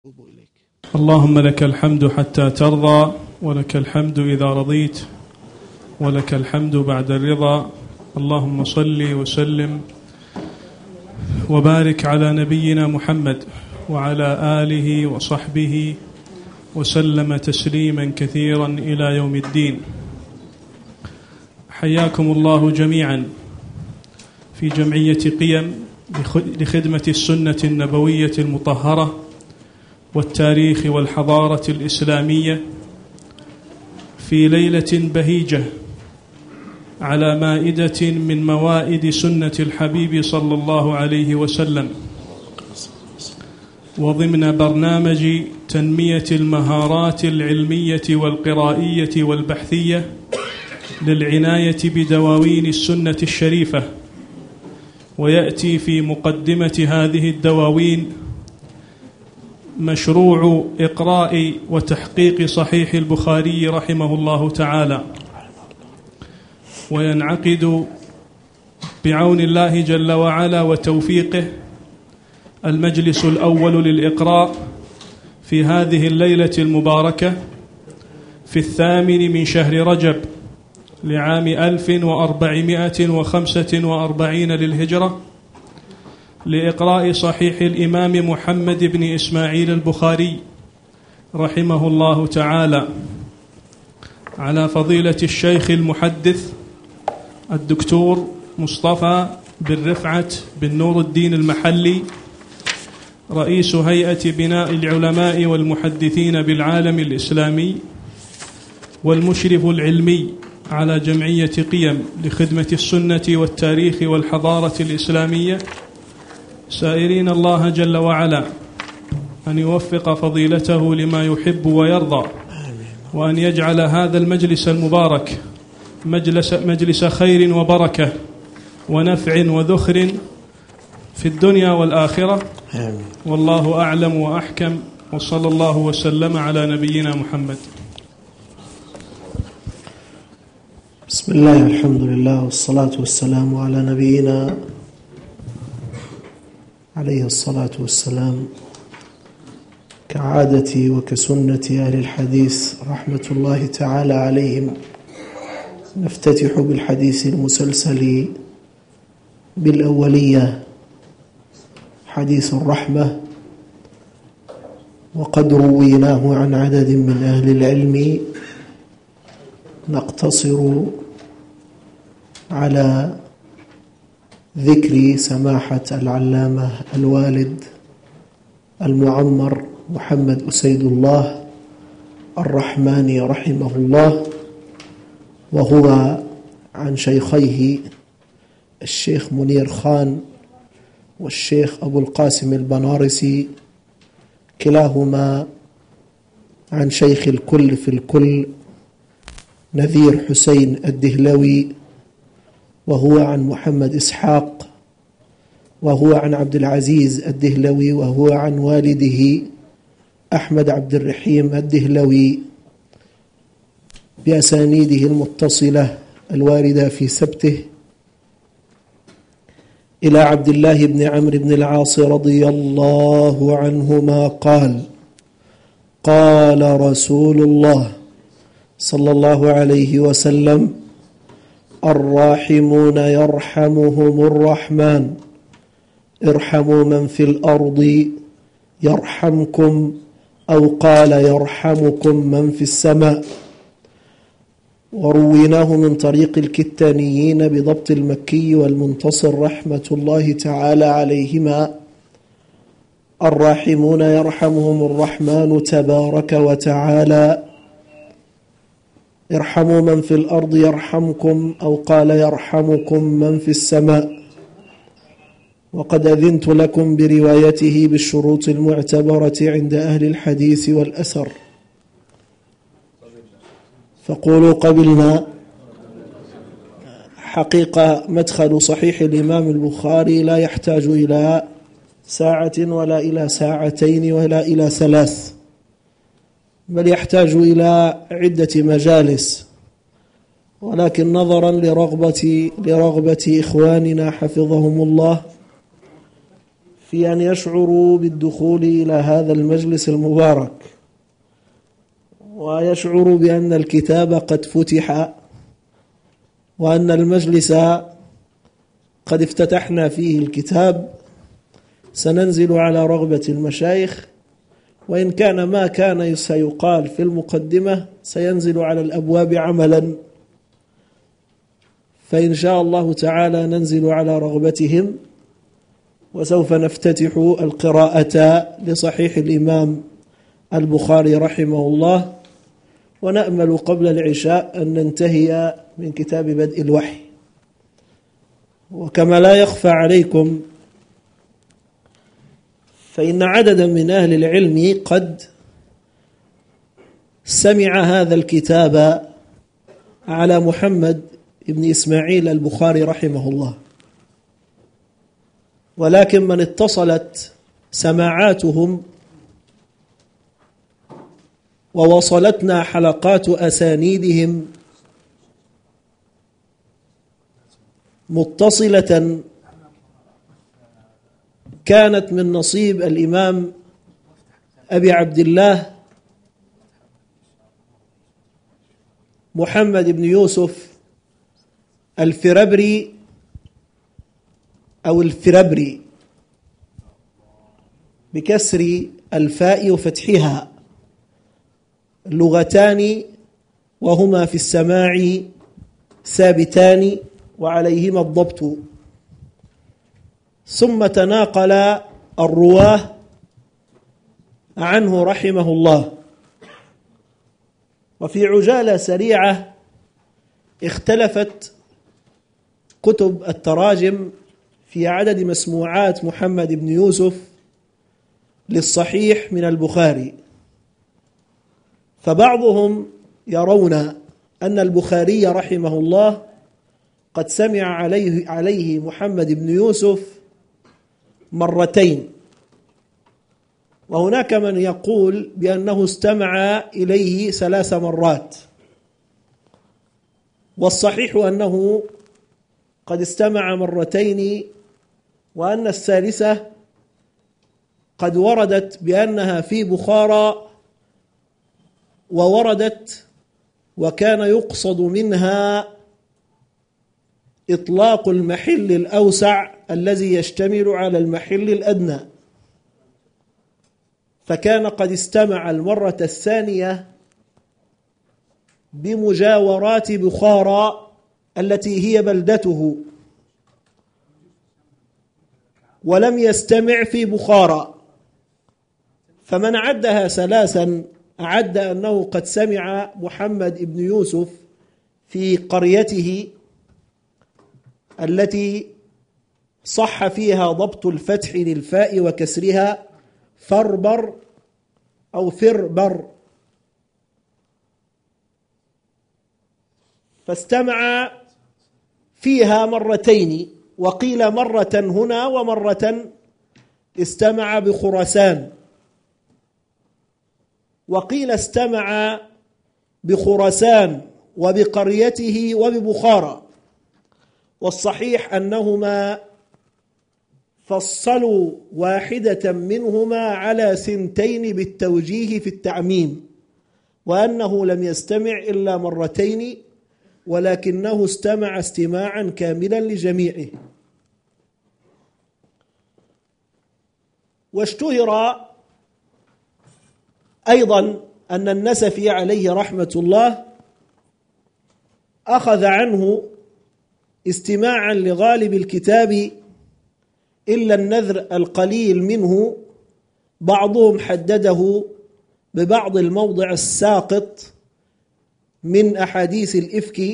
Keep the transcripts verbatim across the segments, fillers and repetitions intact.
إليك. اللهم لك الحمد حتى ترضى، ولك الحمد إذا رضيت، ولك الحمد بعد الرضا. اللهم صل وسلم وبارك على نبينا محمد وعلى آله وصحبه وسلم تسليما كثيرا إلى يوم الدين. حياكم الله جميعا في جمعية قيم لخدمة السنة النبوية المطهرة والتاريخ والحضارة الإسلامية في ليلة بهيجة على مائدة من موائد سنة الحبيب صلى الله عليه وسلم، وضمن برنامج تنمية المهارات العلمية والقرائية والبحثية للعناية بدواوين السنة الشريفة. ويأتي في مقدمة هذه الدواوين مشروع إقراء وتحقيق صحيح البخاري رحمه الله تعالى، وينعقد بعون الله جل وعلا وتوفيقه المجلس الأول للإقراء في هذه الليلة المباركة في الثامن من شهر رجب لعام ألف وأربعمائة وخمسة وأربعين للهجرة، لإقراء صحيح الإمام محمد بن إسماعيل البخاري رحمه الله تعالى على فضيلة الشيخ المحدث الدكتور مصطفى بن رفعة بن نور الدين المحلي، رئيس هيئة بناء العلماء والمحدثين بالعالم الإسلامي والمشرف العلمي على جمعية قيم لخدمة السنة والتاريخ والحضارة الإسلامية، سائرين الله جل وعلا أن يوفق فضيلته لما يحب ويرضى، وأن يجعل هذا المجلس المبارك مجلس, مجلس خير وبركة ونفع وذخر في الدنيا والآخرة. والله أعلم وأحكم، وصلى الله وسلم على نبينا محمد. بسم الله والحمد لله والصلاة والسلام على نبينا عليه الصلاة والسلام. كعادتي وكسنة أهل الحديث رحمة الله تعالى عليهم، نفتتح بالحديث المسلسل بالأولية، حديث الرحمة، وقد رويناه عن عدد من أهل العلم. نقتصر على ذكر سماحة العلامة الوالد المعمر محمد أسيد الله الرحماني رحمه الله، وهو عن شيخيه الشيخ منير خان والشيخ أبو القاسم البنارسي، كلاهما عن شيخ الكل في الكل نذير حسين الدهلوي، وهو عن محمد إسحاق، وهو عن عبد العزيز الدهلوي، وهو عن والده أحمد عبد الرحيم الدهلوي، بأسانيده المتصلة الواردة في سبته إلى عبد الله بن عمرو بن العاص رضي الله عنهما قال: قال رسول الله صلى الله عليه وسلم: الراحمون يرحمهم الرحمن، ارحموا من في الأرض يرحمكم، أو قال يرحمكم من في السماء. ورويناه من طريق الكتانيين بضبط المكي والمنتصر رحمة الله تعالى عليهما: الراحمون يرحمهم الرحمن تبارك وتعالى، ارحموا من في الأرض يرحمكم، أو قال يرحمكم من في السماء. وقد أذنت لكم بروايته بالشروط المعتبرة عند أهل الحديث والأثر، فقولوا قبلنا. حقيقة مدخل صحيح الإمام البخاري لا يحتاج إلى ساعة ولا إلى ساعتين ولا إلى ثلاث، بل يحتاج إلى عدة مجالس، ولكن نظرا لرغبة, لرغبة إخواننا حفظهم الله في أن يشعروا بالدخول إلى هذا المجلس المبارك، ويشعروا بأن الكتاب قد فتح، وأن المجلس قد افتتحنا فيه الكتاب. سننزل على رغبة المشايخ، وإن كان ما كان سيقال في المقدمة سينزل على الأبواب عملا، فإن شاء الله تعالى ننزل على رغبتهم، وسوف نفتتح القراءة لصحيح الإمام البخاري رحمه الله، ونأمل قبل العشاء أن ننتهي من كتاب بدء الوحي. وكما لا يخفى عليكم فإن عددا من أهل العلم قد سمع هذا الكتاب على محمد بن إسماعيل البخاري رحمه الله، ولكن من اتصلت سماعاتهم ووصلتنا حلقات أسانيدهم متصلة كانت من نصيب الإمام أبي عبد الله محمد بن يوسف الفربري أو الفربري بكسر الفاء وفتحها، اللغتان وهما في السماع ثابتان وعليهما الضبط. ثم تناقل الرواه عنه رحمه الله. وفي عجالة سريعة اختلفت كتب التراجم في عدد مسموعات محمد بن يوسف للصحيح من البخاري، فبعضهم يرون أن البخاري رحمه الله قد سمع عليه, عليه محمد بن يوسف مرتين، وهناك من يقول بأنه استمع إليه ثلاث مرات، والصحيح أنه قد استمع مرتين، وأن الثالثة قد وردت بأنها في بخارى، ووردت وكان يقصد منها إطلاق المحل الأوسع الذي يشتمل على المحل الأدنى، فكان قد استمع المرة الثانية بمجاورات بخارى التي هي بلدته، ولم يستمع في بخارى، فمن عدها ثلاثا أعد أنه قد سمع محمد بن يوسف في قريته التي صح فيها ضبط الفتح للفاء وكسرها، فربر أو فربر، فاستمع فيها مرتين، وقيل مرة هنا ومرة استمع بخراسان، وقيل استمع بخراسان وبقريته وببخارى، والصحيح أنهما فصلوا واحدة منهما على ثنتين بالتوجيه في التعميم، وأنه لم يستمع إلا مرتين، ولكنه استمع استماعا كاملا لجميعه. واشتهر أيضا أن النسفي عليه رحمة الله أخذ عنه استماعا لغالب الكتاب إلا النذر القليل منه، بعضهم حدده ببعض الموضع الساقط من أحاديث الإفك،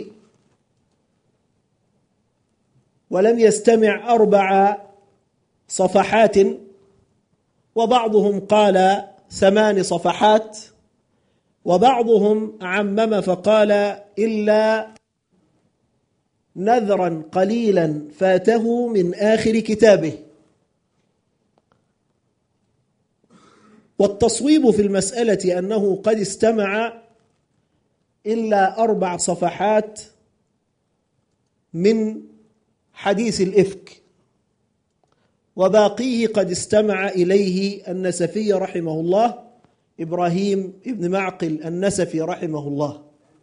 ولم يستمع أربع صفحات، وبعضهم قال ثمان صفحات، وبعضهم عمم فقال إلا نذرا قليلا فاته من آخر كتابه. والتصويب في المسألة أنه قد استمع إلا أربع صفحات من حديث الإفك، وباقيه قد استمع إليه النسفي رحمه الله، إبراهيم بن معقل النسفي رحمه الله.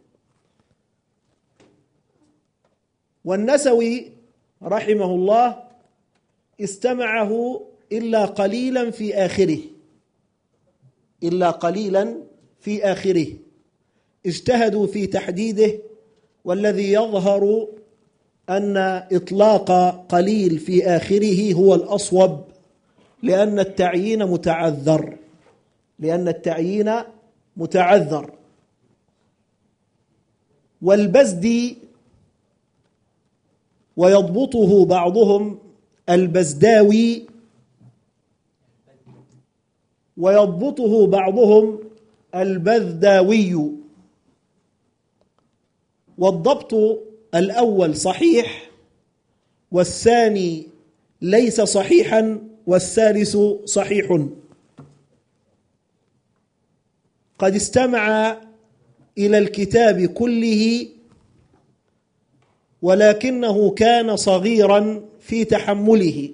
والنسوي رحمه الله استمعه إلا قليلا في آخره، إلا قليلا في آخره، اجتهدوا في تحديده، والذي يظهر أن إطلاق قليل في آخره هو الأصوب، لأن التعيين متعذر، لأن التعيين متعذر. والبزدي ويضبطه بعضهم البزداوي، ويضبطه بعضهم البذداوي. والضبط الأول صحيح، والثاني ليس صحيحا، والثالث صحيح. قد استمع إلى الكتاب كله، ولكنه كان صغيرا في تحمله.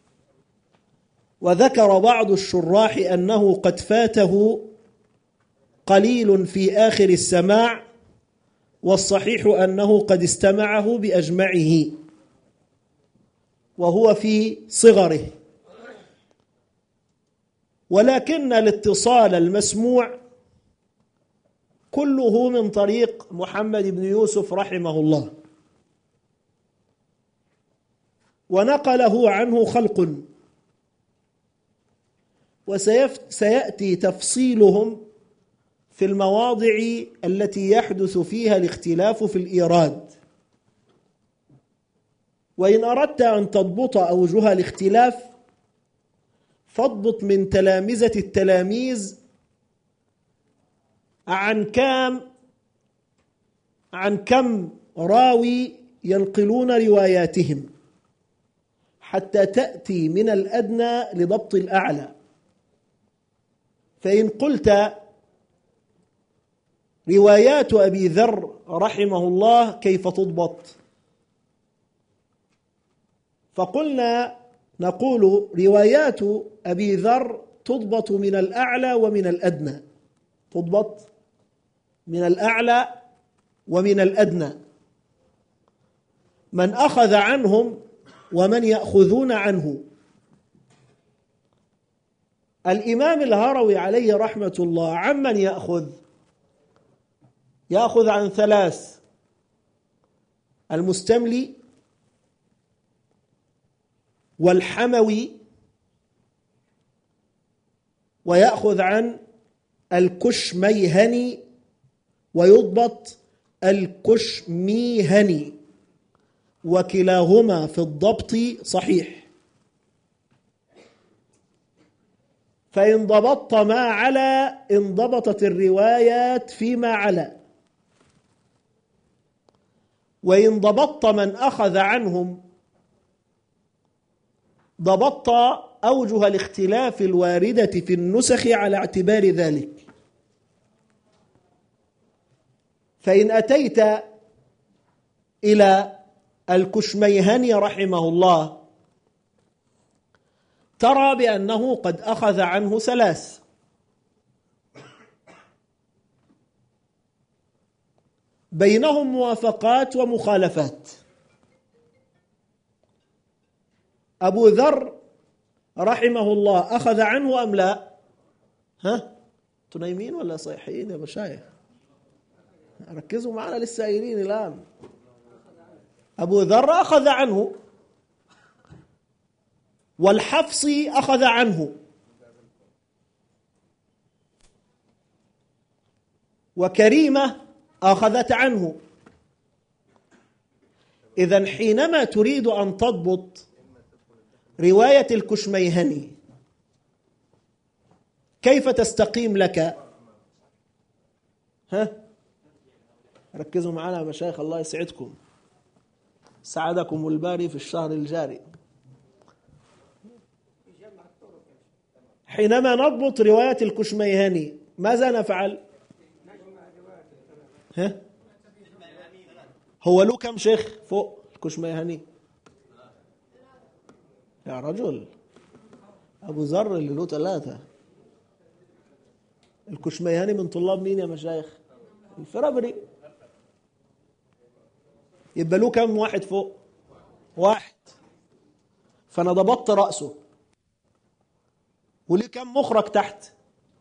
وذكر بعض الشراح أنه قد فاته قليل في آخر السماع، والصحيح أنه قد استمعه بأجمعه وهو في صغره. ولكن الاتصال المسموع كله من طريق محمد بن يوسف رحمه الله، ونقله عنه خلق، وسيأتي تفصيلهم في المواضع التي يحدث فيها الاختلاف في الإيراد. وإن أردت أن تضبط أوجه الاختلاف فاضبط من تلامذة التلاميذ عن كم عن كم راوي ينقلون رواياتهم، حتى تأتي من الأدنى لضبط الأعلى. فإن قلت روايات أبي ذر رحمه الله كيف تضبط؟ فقلنا نقول روايات أبي ذر تضبط من الأعلى ومن الأدنى، تضبط من الأعلى ومن الأدنى، من أخذ عنهم ومن يأخذون عنه. الإمام الهروي عليه رحمة الله عمن يأخذ؟ يأخذ عن ثلاث: المستملي، والحموي، ويأخذ عن الكشميهني، ويضبط الكشميهني، وكلاهما في الضبط صحيح. فإن ضبطت ما على انضبطت الروايات فيما على، وإن ضبطت من أخذ عنهم ضبطت أوجه الاختلاف الواردة في النسخ على اعتبار ذلك. فإن أتيت إلى الكشميهني رحمه الله ترى بأنه قد أخذ عنه ثلاث: بينهم موافقات ومخالفات. أبو ذر رحمه الله أخذ عنه أم لا؟ ها؟ تنايمين ولا صيحيين يا مشايخ؟ ركزوا معنا للسائلين الآن. أبو ذر أخذ عنه، والحفصي أخذ عنه، وكريمة أخذت عنه. إذن حينما تريد أن تضبط رواية الكشميهني كيف تستقيم لك؟ ها؟ ركزوا معنا يا مشايخ الله يسعدكم، سعدكم الباري في الشهر الجاري. حينما نضبط رواية الكشميهني ماذا نفعل؟ ها؟ هو له كم شيخ فوق الكشميهني؟ يا رجل أبو ذر اللي له ثلاثة. الكشميهاني من طلاب مين يا مشايخ؟ الفرابري. يبقى له كم واحد فوق؟ واحد. فأنا ضبطت رأسه. وليه كم مخرج تحت؟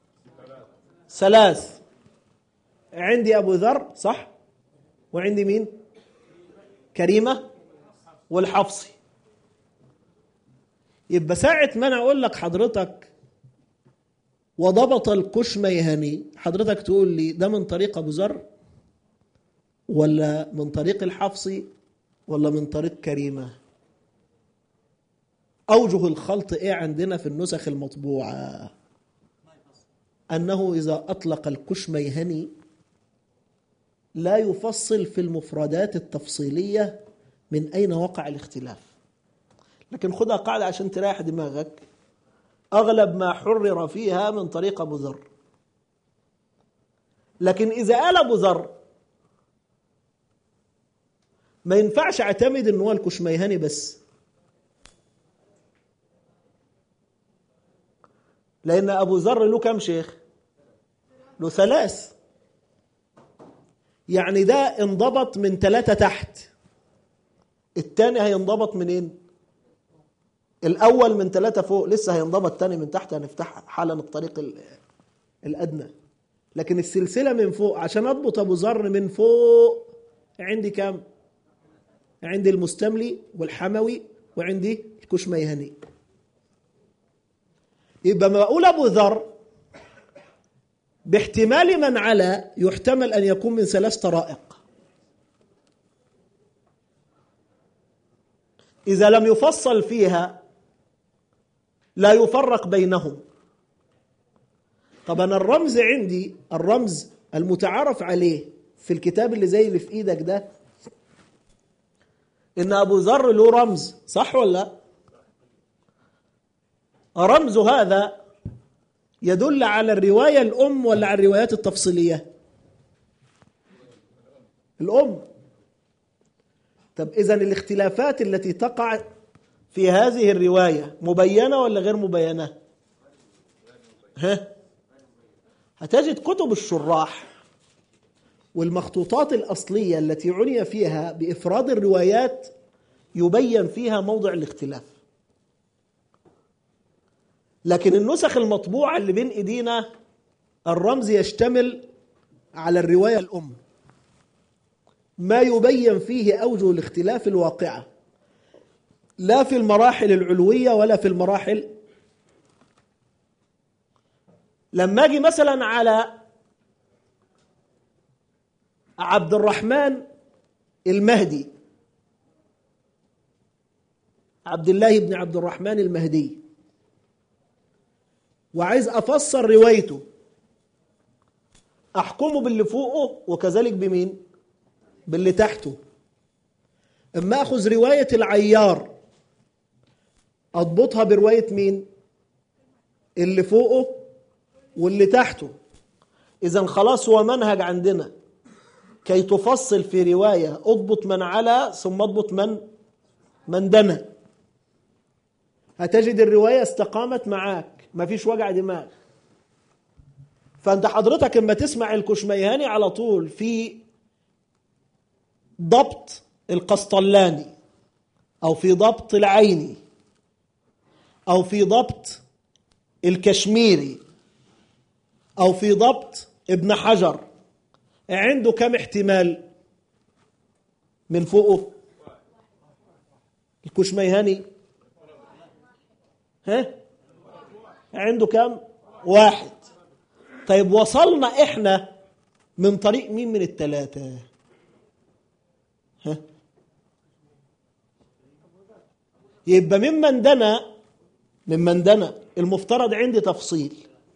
ثلاث. عندي أبو ذر صح؟ وعندي مين؟ كريمة والحفصي. يبقى ساعة ما أنا أقول لك حضرتك وضبط الكشميهاني، حضرتك تقول لي ده من طريق أبو ذر ولا من طريق الحفصي ولا من طريق كريمة؟ أوجه الخلط إيه عندنا في النسخ المطبوعة؟ أنه إذا أطلق الكشميهاني لا يفصل في المفردات التفصيلية من أين وقع الاختلاف. لكن خدها قاعدة عشان تريح دماغك، أغلب ما حرر فيها من طريق أبو ذر. لكن إذا قال أبو ذر ما ينفعش اعتمد إن هو الكشميهاني بس، لأن أبو ذر له كم شيخ؟ له ثلاث. يعني ده انضبط من ثلاثة تحت، الثاني هينضبط منين؟ الأول من ثلاثة فوق، لسه هينضبط الثاني من تحت، هنفتح حالا الطريق الأدنى. لكن السلسلة من فوق، عشان أضبط أبو ذر من فوق عندي كم؟ عندي المستملي والحموي وعندي الكشميهاني. يبقى ما أقول أبو ذر باحتمال من على يحتمل أن يكون من ثلاث طرائق. إذا لم يفصل فيها لا يفرق بينهم. طبعا الرمز عندي، الرمز المتعارف عليه في الكتاب اللي زي اللي في إيدك ده، إن أبو ذر له رمز، صح ولا؟ رمز هذا يدل على الرواية الأم ولا على الروايات التفصيلية؟ الأم. طب إذن الاختلافات التي تقع في هذه الرواية مبينة ولا غير مبينة؟ ها؟ هتجد كتب الشراح والمخطوطات الأصلية التي عني فيها بإفراد الروايات يبين فيها موضع الاختلاف. لكن النسخ المطبوعة اللي بين إيدينا الرمز يشتمل على الرواية الأم، ما يبين فيه أوجه الاختلاف الواقعة، لا في المراحل العلوية ولا في المراحل. لما أجي مثلا على عبد الرحمن المهدي، عبد الله بن عبد الرحمن المهدي، وعايز أفسر روايته، أحكمه باللي فوقه وكذلك بمين؟ باللي تحته. اما أخذ رواية العيار أضبطها برواية مين؟ اللي فوقه واللي تحته. إذن خلاص هو منهج عندنا كي تفصل في رواية، أضبط من على ثم أضبط من من دنا. هتجد الرواية استقامت معاك، ما فيش وجع دماغ. فأنت حضرتك اما تسمع الكشميهاني على طول في ضبط القسطلاني أو في ضبط العيني أو في ضبط الكشميري أو في ضبط ابن حجر، عنده كم احتمال من فوقه؟ الكشميهاني ها عنده كم؟ واحد. طيب وصلنا احنا من طريق مين من الثلاثة؟ ها يبقى ممن دنا ممن دنا المفترض عندي تفصيل.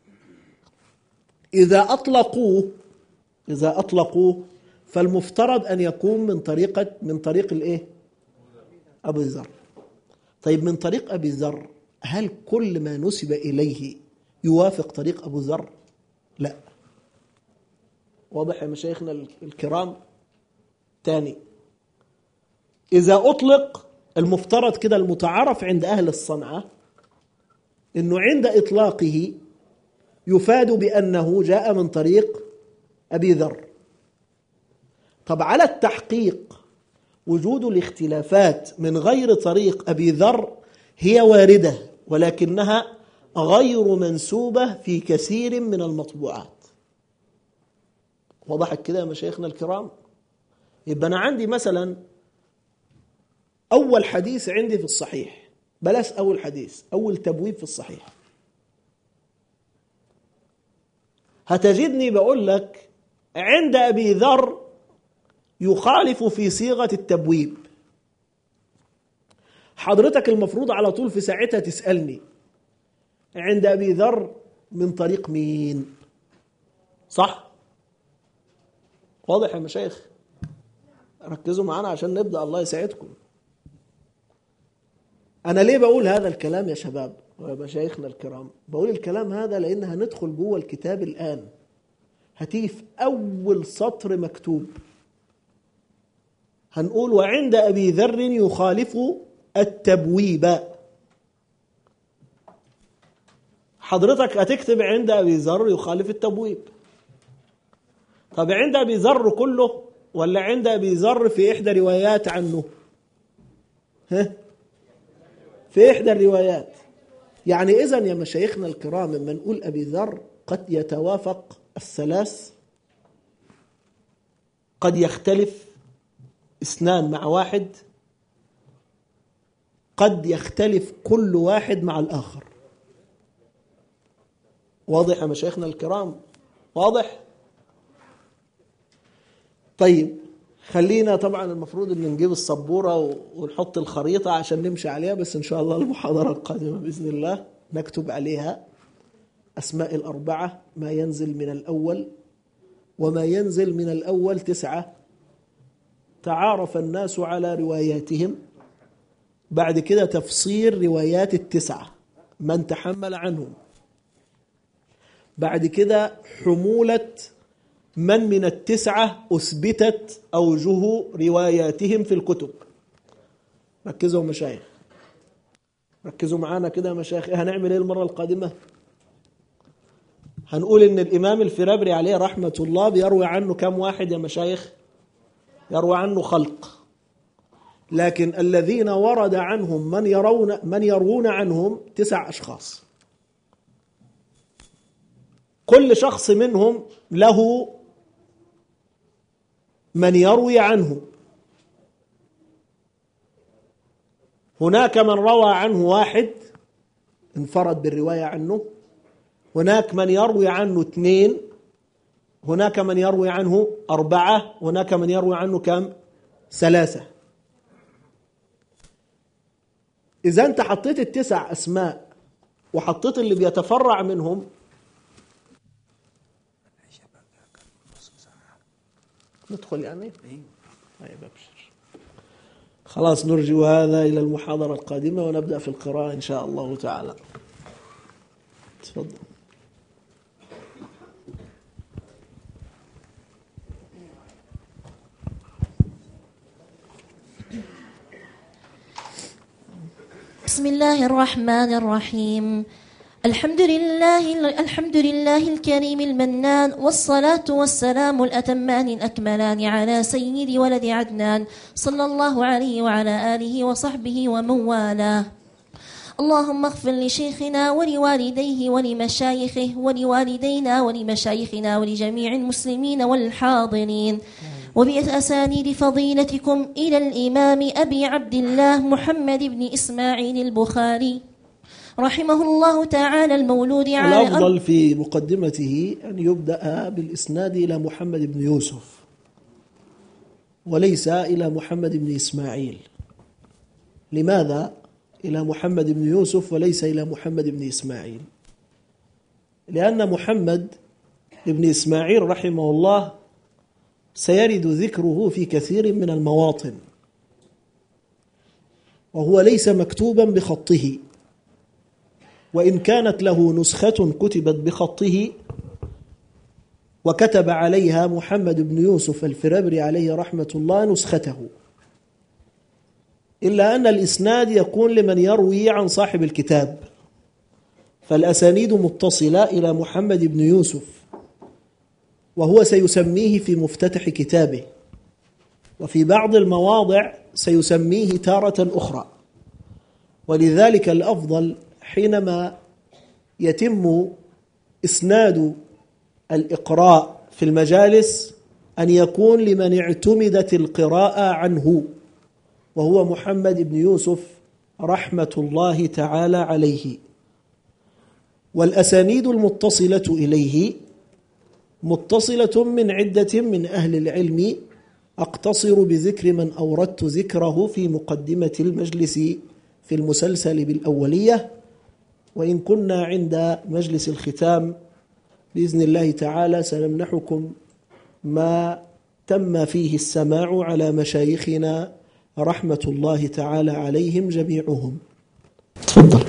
إذا أطلقوه إذا أطلقوه فالمفترض أن يكون من طريقة من طريق الإيه؟ أبو ذر. طيب من طريق أبي ذر هل كل ما نسب إليه يوافق طريق أبو ذر؟ لا. واضح يا مشايخنا الكرام؟ تاني، إذا أطلق المفترض كده المتعارف عند أهل الصنعة إنه عند إطلاقه يفاد بأنه جاء من طريق أبي ذر. طب على التحقيق وجود الاختلافات من غير طريق أبي ذر هي واردة، ولكنها غير منسوبة في كثير من المطبوعات. وضحت كده يا مشايخنا الكرام؟ يبقى أنا عندي مثلا أول حديث عندي في الصحيح، بلاش أول حديث، أول تبويب في الصحيح، هتجدني بقول لك عند أبي ذر يخالف في صيغة التبويب. حضرتك المفروض على طول في ساعتها تسألني عند أبي ذر من طريق مين؟ صح؟ واضح يا مشايخ؟ ركزوا معانا عشان نبدأ، الله يسعدكم. أنا ليه بقول هذا الكلام يا شباب ويا مشايخنا الكرام؟ بقول الكلام هذا لأن هندخل جوه الكتاب الآن، هتيجي في أول سطر مكتوب هنقول وعند أبي ذر يخالف التبويب. حضرتك هتكتب عند أبي ذر يخالف التبويب. طب عند أبي ذر كله ولا عند أبي ذر في إحدى روايات عنه؟ ها؟ في إحدى الروايات. يعني إذن يا مشايخنا الكرام لما نقول أبي ذر قد يتوافق الثلاث، قد يختلف اثنان مع واحد، قد يختلف كل واحد مع الآخر. واضح يا مشايخنا الكرام؟ واضح؟ طيب خلينا طبعا المفروض ان نجيب السبورة ونحط الخريطة عشان نمشي عليها، بس ان شاء الله المحاضرة القادمة بإذن الله نكتب عليها أسماء الأربعة، ما ينزل من الأول، وما ينزل من الأول تسعة تعارف الناس على رواياتهم. بعد كده تفسير روايات التسعة من تحمل عنهم. بعد كده حمولة من من التسعة أثبتت أوجه رواياتهم في الكتب. ركزوا مشايخ، ركزوا معانا كده يا مشايخ. هنعمل ايه المرة القادمة؟ هنقول ان الإمام الفرابري عليه رحمة الله بيروي عنه كم واحد يا مشايخ؟ يروي عنه خلق، لكن الذين ورد عنهم من يرون من يروون عنهم تسع أشخاص. كل شخص منهم له من يروي عنه. هناك من روى عنه واحد انفرد بالرواية عنه، هناك من يروي عنه اثنين، هناك من يروي عنه أربعة، هناك من يروي عنه كم؟ ثلاثة. إذا أنت حطيت التسع أسماء وحطيت اللي بيتفرع منهم، ندخل يعني؟ طيب أبشر. خلاص نرجو هذا إلى المحاضرة القادمة ونبدأ في القراءة إن شاء الله تعالى. تفضل. بسم الله الرحمن الرحيم. الحمد لله الحمد لله الكريم المنان، والصلاة والسلام الأتمان الأكملان على سيد ولد عدنان صلى الله عليه وعلى آله وصحبه ومن والاه. اللهم اغفر لشيخنا ولوالديه ولمشايخه ولوالدينا ولمشايخنا ولجميع المسلمين والحاضرين، وبأسانيد فضيلتكم إلى الإمام أبي عبد الله محمد بن إسماعيل البخاري رحمه الله تعالى المولود على الأفضل في مقدمته أن يبدأ بالإسناد إلى محمد بن يوسف وليس إلى محمد بن إسماعيل. لماذا إلى محمد بن يوسف وليس إلى محمد بن إسماعيل؟ لأن محمد بن إسماعيل رحمه الله سيرد ذكره في كثير من المواطن، وهو ليس مكتوبا بخطه، وإن كانت له نسخة كتبت بخطه وكتب عليها محمد بن يوسف الفرابري عليه رحمة الله نسخته، إلا أن الإسناد يكون لمن يروي عن صاحب الكتاب، فالأسانيد متصلة إلى محمد بن يوسف، وهو سيسميه في مفتتح كتابه، وفي بعض المواضع سيسميه تارة أخرى. ولذلك الأفضل حينما يتم إسناد الإقراء في المجالس أن يكون لمن اعتمدت القراءة عنه، وهو محمد بن يوسف رحمة الله تعالى عليه. والأسانيد المتصلة إليه متصلة من عدة من أهل العلم، أقتصر بذكر من أوردت ذكره في مقدمة المجلس في المسلسل بالأولية، وإن كنا عند مجلس الختام بإذن الله تعالى سنمنحكم ما تم فيه السماع على مشايخنا رحمة الله تعالى عليهم جميعهم. تفضل.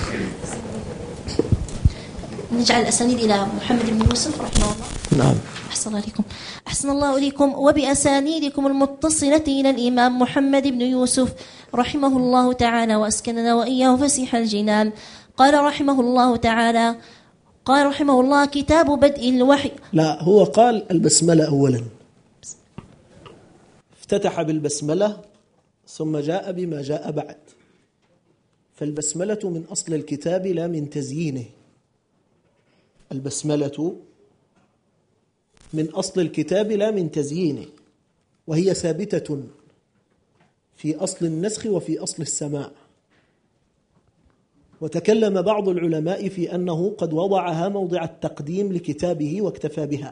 نجعل الأسانيد إلى محمد بن يوسف رحمه الله. نعم. أحسن الله إليكم. أحسن الله إليكم. وبأسانيدكم المتصلة إلى الإمام محمد بن يوسف رحمه الله تعالى وأسكننا وإياه فسيح الجنان. قال رحمه الله تعالى قال رحمه الله: كتاب بدء الوحي. لا، هو قال البسملة أولا، افتتح بالبسملة ثم جاء بما جاء بعد. فالبسملة من أصل الكتاب لا من تزيينه. البسملة من أصل الكتاب لا من تزيينه، وهي ثابتة في أصل النسخ وفي أصل السماع. وتكلم بعض العلماء في أنه قد وضعها موضع التقديم لكتابه واكتفى بها.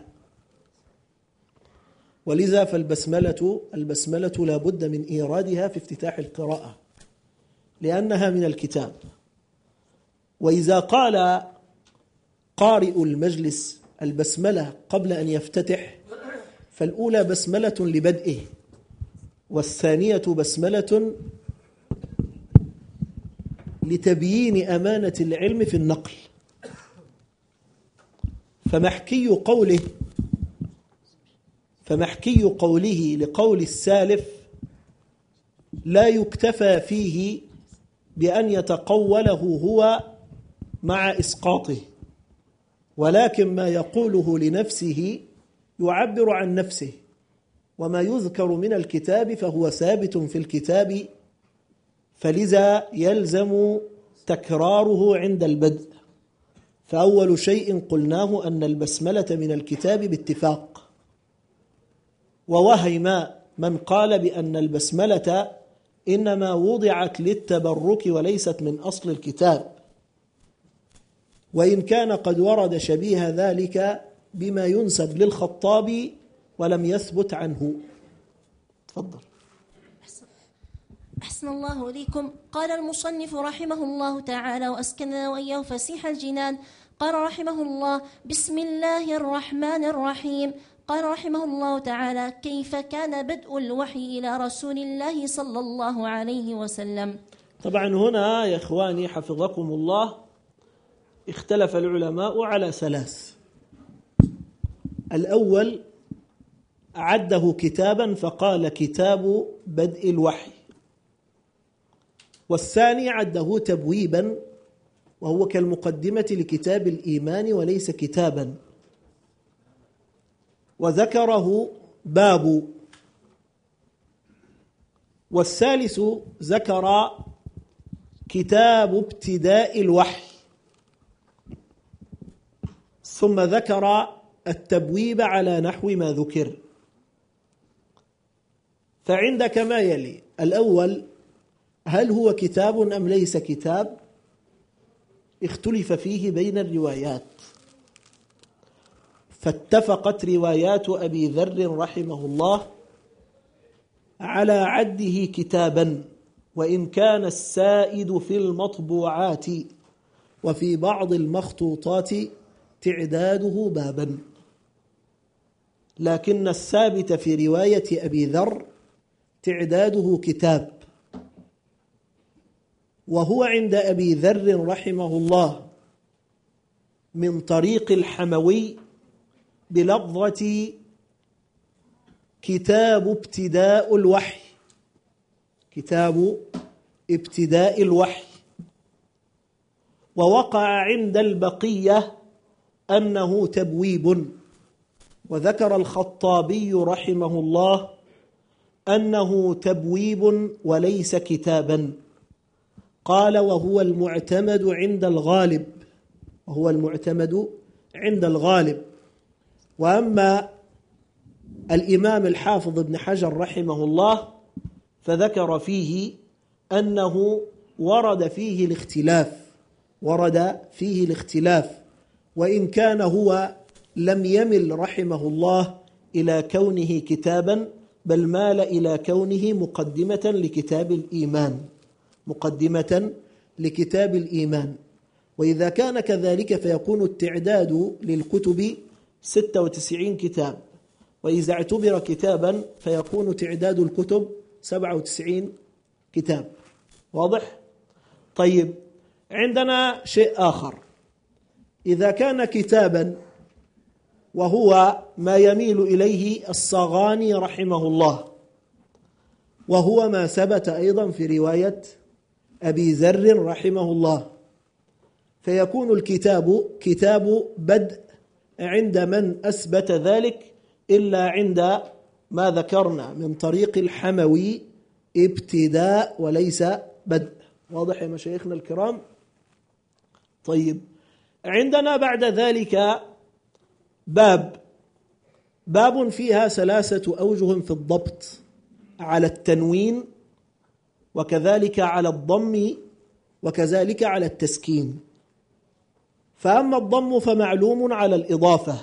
ولذا فالبسملة البسملة لا بد من إيرادها في افتتاح القراءة لأنها من الكتاب. وإذا قال قارئ المجلس البسملة قبل أن يفتتح، فالأولى بسملة لبدئه، والثانية بسملة لتبيين أمانة العلم في النقل. فمحكي قوله فمحكي قوله لقول السالف لا يكتفى فيه بأن يتقوله هو مع إسقاطه، ولكن ما يقوله لنفسه يعبر عن نفسه، وما يذكر من الكتاب فهو ثابت في الكتاب، فلذا يلزم تكراره عند البدء. فأول شيء قلناه أن البسملة من الكتاب باتفاق. ووهم من قال بأن البسملة إنما وضعت للتبرك وليست من أصل الكتاب، وإن كان قد ورد شبيه ذلك بما ينسب للخطابي ولم يثبت عنه. تفضل. أحسن الله إليكم. قال المصنف رحمه الله تعالى وأسكننا وإياه فسيح الجنان. قال رحمه الله: بسم الله الرحمن الرحيم. قال رحمه الله تعالى: كيف كان بدء الوحي إلى رسول الله صلى الله عليه وسلم. طبعا هنا يا إخواني حفظكم الله اختلف العلماء على ثلاث. الأول عده كتابا فقال كتاب بدء الوحي، والثاني عده تبويبا وهو كالمقدمة لكتاب الإيمان وليس كتابا، وذكره باب، والثالث ذكر كتاب ابتداء الوحي، ثم ذكر التبويب على نحو ما ذكر. فعندك ما يلي: الأول هل هو كتاب أم ليس كتاب؟ اختلف فيه بين الروايات، فاتفقت روايات أبي ذر رحمه الله على عده كتابا، وإن كان السائد في المطبوعات وفي بعض المخطوطات تعداده بابا، لكن الثابت في رواية أبي ذر تعداده كتاب. وهو عند أبي ذر رحمه الله من طريق الحموي بلفظة كتاب ابتداء الوحي، كتاب ابتداء الوحي. ووقع عند البقية أنه تبويب. وذكر الخطابي رحمه الله أنه تبويب وليس كتابا. قال وهو المعتمد عند الغالب، وهو المعتمد عند الغالب. وأما الإمام الحافظ ابن حجر رحمه الله فذكر فيه أنه ورد فيه الاختلاف، ورد فيه الاختلاف، وإن كان هو لم يمل رحمه الله إلى كونه كتابا، بل مال إلى كونه مقدمة لكتاب الإيمان، مقدمة لكتاب الإيمان. وإذا كان كذلك فيكون التعداد للكتب ستة وتسعين كتاب، وإذا اعتبر كتابا فيكون تعداد الكتب سبعة وتسعين كتاب. واضح؟ طيب، عندنا شيء آخر. إذا كان كتابا وهو ما يميل إليه الصغاني رحمه الله، وهو ما ثبت أيضا في رواية أبي ذر رحمه الله، فيكون الكتاب كتاب بدء عند من أثبت ذلك، إلا عند ما ذكرنا من طريق الحموي ابتداء وليس بدء. واضح يا مشايخنا الكرام؟ طيب، عندنا بعد ذلك باب باب فيها ثلاثة أوجه في الضبط، على التنوين وكذلك على الضم وكذلك على التسكين. فأما الضم فمعلوم على الإضافة،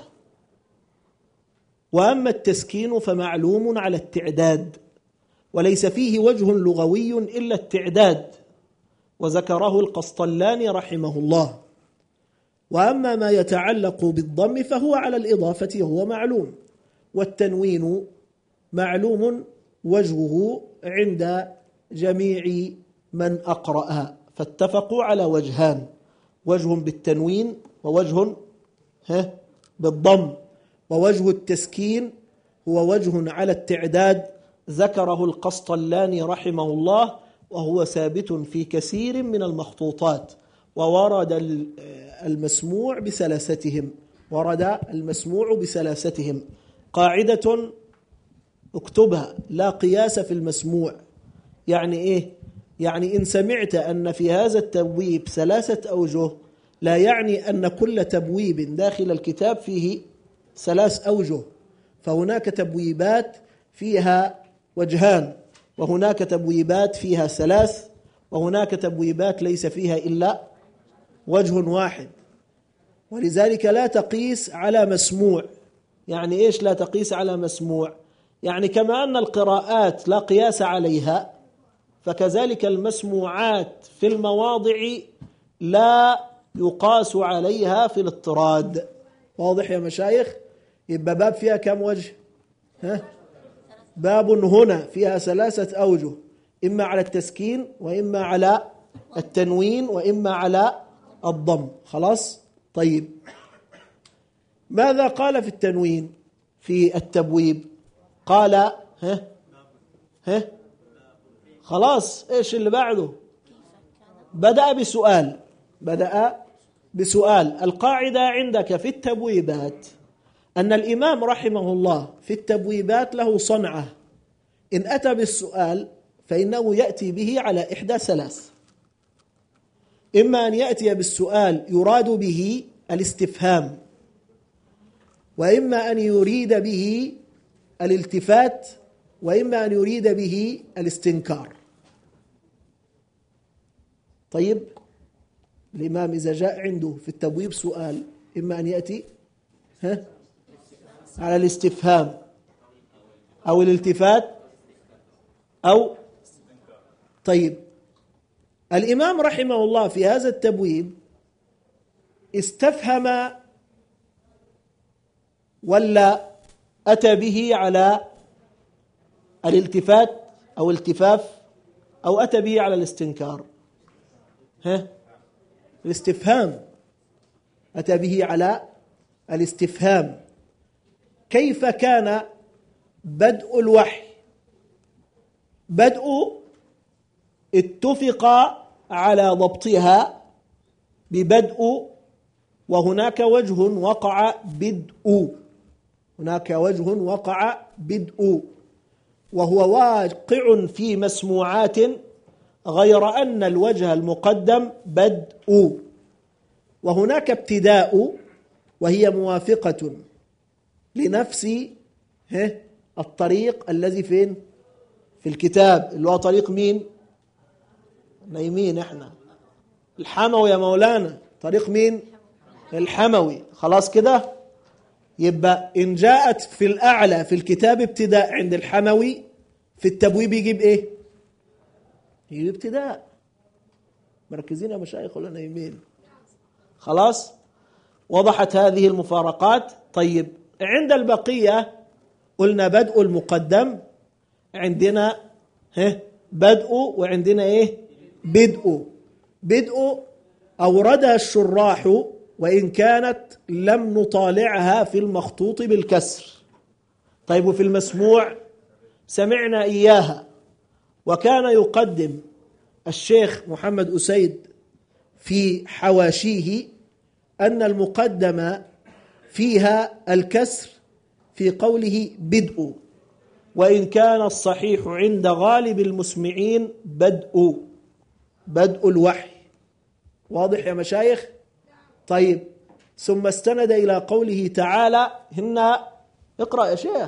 وأما التسكين فمعلوم على التعداد، وليس فيه وجه لغوي إلا التعداد، وذكره القسطلاني رحمه الله. وأما ما يتعلق بالضم فهو على الإضافة وهو معلوم، والتنوين معلوم وجهه عند جميع من أقرأ، فاتفقوا على وجهان، وجه بالتنوين ووجه بالضم، ووجه التسكين هو وجه على التعداد ذكره القسطلاني رحمه الله، وهو ثابت في كثير من المخطوطات. وورد المسموع بثلاثتهم، ورد المسموع بثلاثتهم. قاعدة اكتبها: لا قياس في المسموع. يعني إيه؟ يعني إن سمعت أن في هذا التبويب ثلاثة أوجه، لا يعني أن كل تبويب داخل الكتاب فيه ثلاث أوجه، فهناك تبويبات فيها وجهان، وهناك تبويبات فيها ثلاث، وهناك تبويبات ليس فيها إلا وجه واحد. ولذلك لا تقيس على مسموع. يعني إيش لا تقيس على مسموع؟ يعني كما أن القراءات لا قياس عليها، فكذلك المسموعات في المواضع لا يقاس عليها في الاضطراد. واضح يا مشايخ؟ يبقى باب فيها كم وجه؟ ها؟ باب هنا فيها ثلاثة أوجه، إما على التسكين وإما على التنوين وإما على الضم. خلاص؟ طيب، ماذا قال في التنوين في التبويب؟ قال ها ها خلاص، إيش اللي بعده؟ بدأ بسؤال، بدأ بسؤال. القاعدة عندك في التبويبات أن الإمام رحمه الله في التبويبات له صنعة، إن أتى بالسؤال فإنه يأتي به على إحدى ثلاث: إما أن يأتي بالسؤال يراد به الاستفهام، وإما أن يريد به الالتفات، وإما أن يريد به الاستنكار. طيب، الإمام إذا جاء عنده في التبويب سؤال، إما أن يأتي ها على الاستفهام أو الالتفات أو طيب، الإمام رحمه الله في هذا التبويب استفهم ولا أتى به على الالتفات أو التفاف، أو أتى به على الاستنكار؟ ها؟ الاستفهام، أتى به على الاستفهام. كيف كان بدء الوحي؟ بدء اتفق على ضبطها ببدء، وهناك وجه وقع بدء، هناك وجه وقع بدء، وهو واقع في مسموعات، غير أن الوجه المقدم بدء. وهناك ابتداء، وهي موافقة لنفس الطريق الذي فين في الكتاب، اللي هو طريق مين؟ نايمين احنا، الحموي يا مولانا، طريق مين؟ الحموي. خلاص كده، يبقى إن جاءت في الأعلى في الكتاب ابتداء عند الحموي، في التبويب يجيب إيه؟ يجيب ابتداء. مركزين يا مشايخ ولا نايمين؟ خلاص، وضحت هذه المفارقات. طيب، عند البقية قلنا بدء المقدم، عندنا ها بدء، وعندنا إيه؟ بدء. بدء أوردها الشراح وإن كانت لم نطالعها في المخطوط بالكسر. طيب، وفي المسموع سمعنا إياها، وكان يقدم الشيخ محمد أسيد في حواشيه أن المقدم فيها الكسر في قوله بدء، وإن كان الصحيح عند غالب المسمعين بدء، بدء الوحي. واضح يا مشايخ؟ طيب، ثم استند إلى قوله تعالى: هنا اقرأ يا شيخ،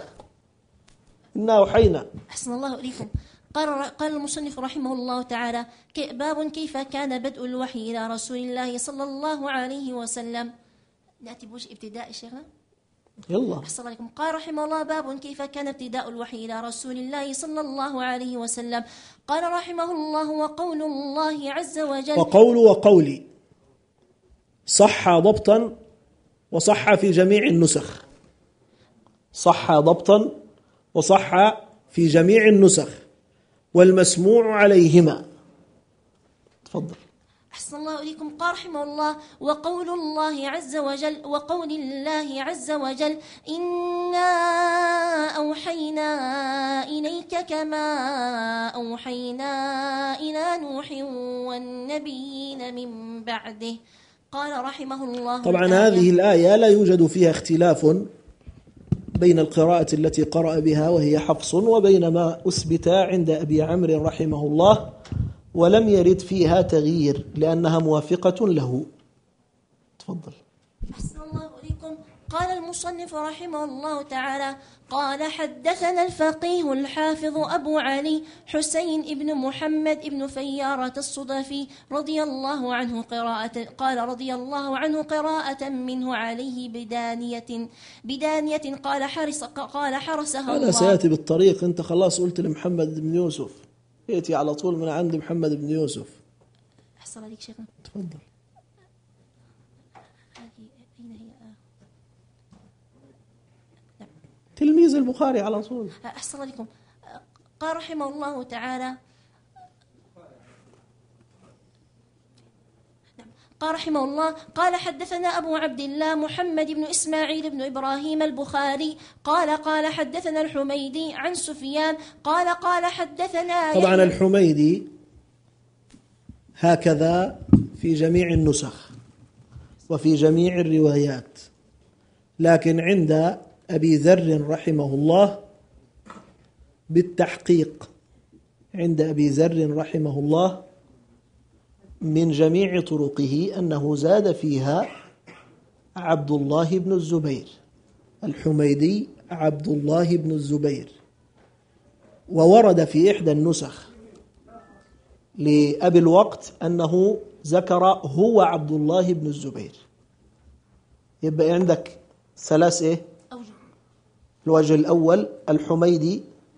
إنا أوحينا. أحسن الله إليكم. قال قال المصنف رحمه الله تعالى: باب كيف كان بدء الوحي إلى رسول الله صلى الله عليه وسلم. نأتي بوجه ابتداء شيخنا. يلا. أحسن عليكم. قال رحمه الله: باب كيف كان ابتداء الوحي إلى رسول الله صلى الله عليه وسلم. قال رحمه الله: وقول الله عز وجل. وقول وقولي صح ضبطا، وصح في جميع النسخ. صح ضبطا وصح في جميع النسخ، والمسموع عليهما. تفضل. أحسن الله إليكم. قال رحمه الله: وقول الله عز وجل وقول الله عز وجل: إنا أوحينا إليك كما أوحينا إلى نوح والنبيين من بعده. قال رحمه الله طبعا هذه الآية لا يوجد فيها اختلاف بين القراءة التي قرأ بها وهي حفص، وبين ما أثبت عند أبي عمرو رحمه الله، ولم يرد فيها تغيير لأنها موافقة له. تفضل. أحسن الله إليكم. قال المصنف رحمه الله تعالى: قال حدثنا الفقيه الحافظ أبو علي حسين ابن محمد ابن فيارة الصدفي رضي الله عنه قراءة قال رضي الله عنه قراءة منه عليه بدانية بدانية قال حرس قال حرسها الله. هذا سيأتي بالطريق. أنت خلاص قلت لمحمد بن يوسف، يأتي على طول من عند محمد بن يوسف. أحسن عليك شيخنا. تفضل. تلميذ البخاري على طول. أحسن عليكم. قال رحمه الله تعالى: قال رحمه الله: قال حدثنا أبو عبد الله محمد بن إسماعيل بن إبراهيم البخاري قال قال حدثنا الحميدي عن سفيان قال قال حدثنا. طبعا الحميدي هكذا في جميع النسخ وفي جميع الروايات، لكن عند أبي ذر رحمه الله بالتحقيق، عند أبي ذر رحمه الله من جميع طرقه أنه زاد فيها عبد الله بن الزبير. الحميدي عبد الله بن الزبير. وورد في إحدى النسخ لأبي الوقت أنه ذكر هو عبد الله بن الزبير. يبقى عندك ثلاث إيه؟ الوجه الأول الحميدي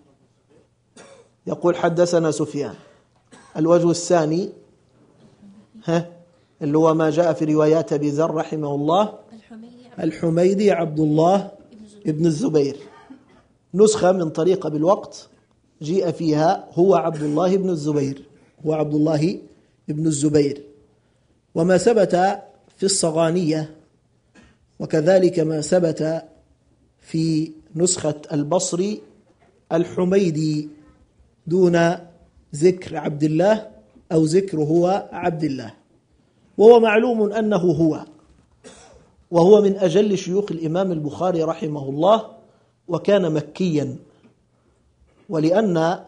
يقول حدثنا سفيان. الوجه الثاني ها اللي هو ما جاء في روايات أبي ذر رحمه الله، الحميدي عبد الله ابن الزبير. نسخة من طريق أبي الوقت جاء فيها هو عبد الله بن الزبير، هو عبد الله ابن الزبير. وما ثبت في الصغانية وكذلك ما ثبت في نسخة البصري الحميدي دون ذكر عبد الله أو ذكر هو عبد الله. وهو معلوم أنه هو، وهو من أجل شيوخ الإمام البخاري رحمه الله، وكان مكيا. ولأن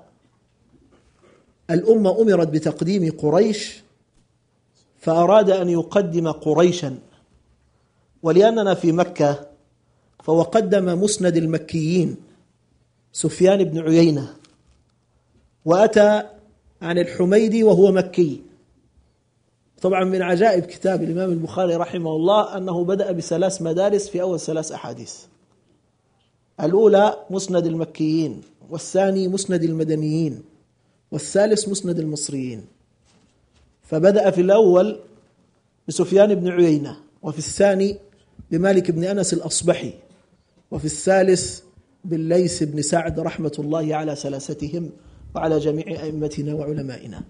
الأمة أمرت بتقديم قريش فأراد أن يقدم قريشا، ولأننا في مكة فهو قدم مسند المكيين سفيان بن عيينة، وأتى عن الحميدي وهو مكي. طبعا من عجائب كتاب الإمام البخاري رحمه الله أنه بدأ بثلاث مدارس في أول ثلاث أحاديث. الأولى مسند المكيين، والثاني مسند المدنيين، والثالث مسند المصريين. فبدأ في الأول بسفيان بن عيينة، وفي الثاني بمالك بن أنس الأصبحي، وفي الثالث بالليث بن سعد رحمة الله على ثلاثتهم وعلى جميع أئمتنا وعلمائنا.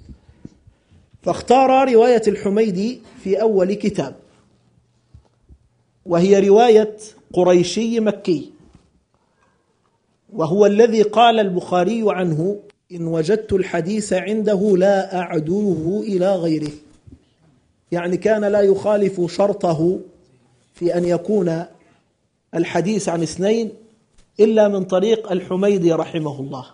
فاختار رواية الحميدي في أول كتاب، وهي رواية قريشي مكي، وهو الذي قال البخاري عنه: إن وجدت الحديث عنده لا أعدوه إلى غيره. يعني كان لا يخالف شرطه في أن يكون الحديث عن اثنين إلا من طريق الحميدي رحمه الله.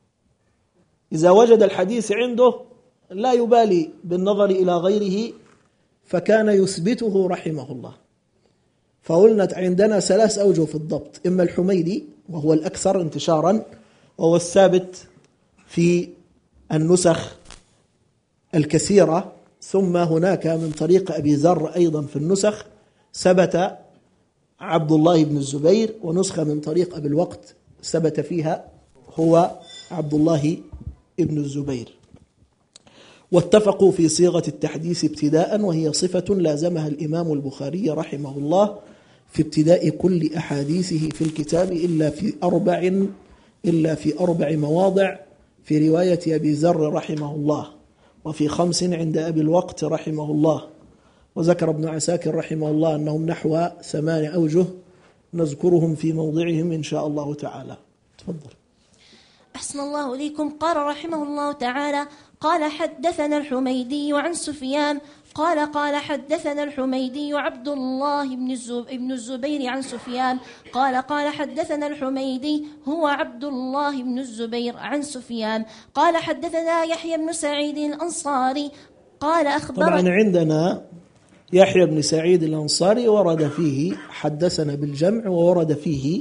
إذا وجد الحديث عنده لا يبالي بالنظر إلى غيره، فكان يثبته رحمه الله. فقلنا عندنا ثلاث أوجه في الضبط: إما الحميدي وهو الأكثر انتشارا وهو الثابت في النسخ الكثيرة، ثم هناك من طريق أبي ذر أيضا في النسخ ثبت عبد الله بن الزبير، ونسخة من طريق أبي الوقت ثبت فيها هو عبد الله بن الزبير. واتفقوا في صيغة التحديث ابتداء، وهي صفة لازمها الإمام البخاري رحمه الله في ابتداء كل أحاديثه في الكتاب إلا في أربع إلا في أربع مواضع: في رواية أبي ذر رحمه الله، وفي خمس عند أبي الوقت رحمه الله. وذكر ابن عساكر رحمه الله أنهم نحو ثمان أوجه نذكرهم في موضعهم إن شاء الله تعالى. تفضل. أحسن الله إليكم. قال رحمه الله تعالى: قال حدثنا الحميدي عن سفيان قال قال حدثنا الحميدي عبد الله بن الزبير عن سفيان قال قال حدثنا الحميدي هو عبد الله بن الزبير عن سفيان قال حدثنا يحيى بن سعيد الأنصاري قال أخبر. طبعا عندنا يحيى بن سعيد الأنصاري ورد فيه حدثنا بالجمع، وورد فيه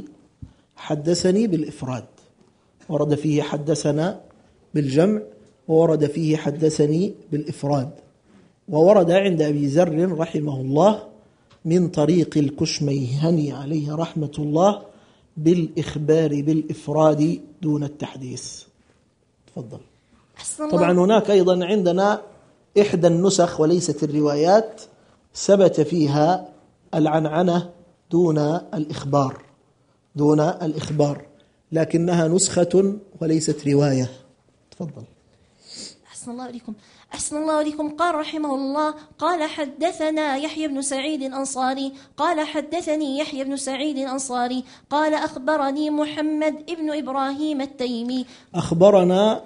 حدثني بالإفراد. ورد فيه حدثنا بالجمع، وورد فيه حدثني بالإفراد. وورد عند أبي ذر رحمه الله من طريق الكشميهني عليه رحمة الله بالإخبار بالإفراد دون التحديث. تفضل. طبعا هناك أيضا عندنا إحدى النسخ وليست الروايات ثبت فيها العنعنة دون الإخبار دون الإخبار لكنها نسخة وليست رواية. تفضل. أحسن الله إليكم. أحسن الله إليكم. قال رحمه الله: قال حدثنا يحيى بن سعيد الأنصاري قال حدثني يحيى بن سعيد الأنصاري قال أخبرني محمد ابن إبراهيم التيمي. أخبرنا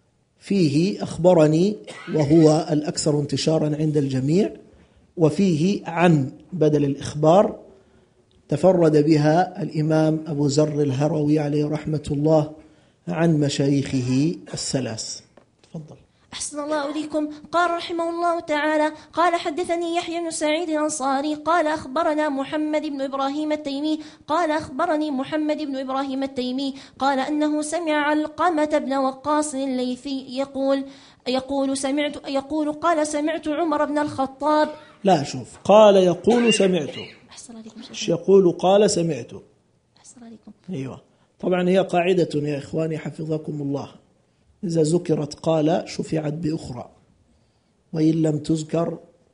فيه أخبرني وهو الأكثر انتشارا عند الجميع، وفيه عن بدل الإخبار تفرد بها الإمام أبو ذر الهروي عليه رحمة الله عن مشايخه الثلاث. تفضل. أحسن الله إليكم. قال رحمه الله تعالى: قال حدثني يحيى بن سعيد الأنصاري قال أخبرنا محمد بن إبراهيم التيمي قال أخبرني محمد بن إبراهيم التيمي قال أنه سمع علقمة بن وقاص الليثي يقول يقول سمعت يقول قال سمعت عمر بن الخطاب. لا شوف، قال يقول سمعته، مش يقول قال سمعته. أحسن عليكم. أيوة، طبعا هي قاعدة يا إخواني حفظكم الله: إذا ذكرت قال شفعت بأخرى، وإن لم تذكر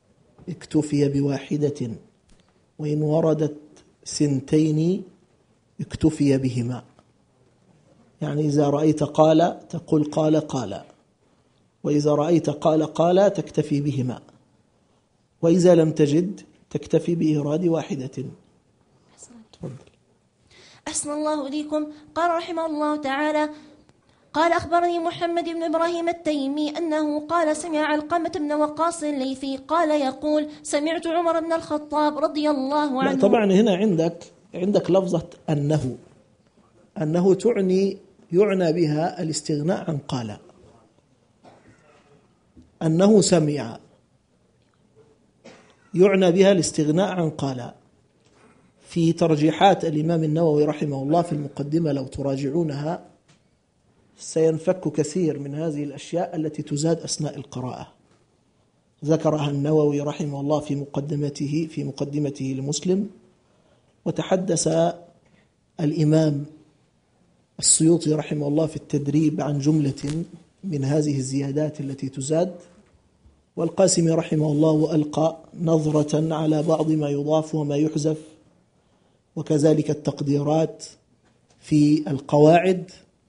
اكتفي بواحدة، وإن وردت سنتين اكتفي بهما. يعني إذا رأيت قال تقول قال قال، وإذا رأيت قال قال تكتفي بهما، وإذا لم تجد تكتفي بإيراد واحدة. تفضل. أحسن الله إليكم. قال رحمه الله تعالى: قال أخبرني محمد بن إبراهيم التيمي أنه قال سمع علقمة بن وقاص الليثي قال يقول سمعت عمر بن الخطاب رضي الله عنه. طبعا هنا عندك عندك لفظة أنه أنه تعني يعنى بها الاستغناء عن قال، أنه سمع يعنى بها الاستغناء عن قال. في ترجيحات الإمام النووي رحمه الله في المقدمة لو تراجعونها سينفك كثير من هذه الأشياء التي تزاد أثناء القراءة. ذكرها النووي رحمه الله في مقدمته في مقدمته لمسلم، وتحدث الإمام السيوطي رحمه الله في التدريب عن جملة من هذه الزيادات التي تزاد، والقاسمي رحمه الله ألقى نظرة على بعض ما يضاف وما يحذف، وكذلك التقديرات في القواعد،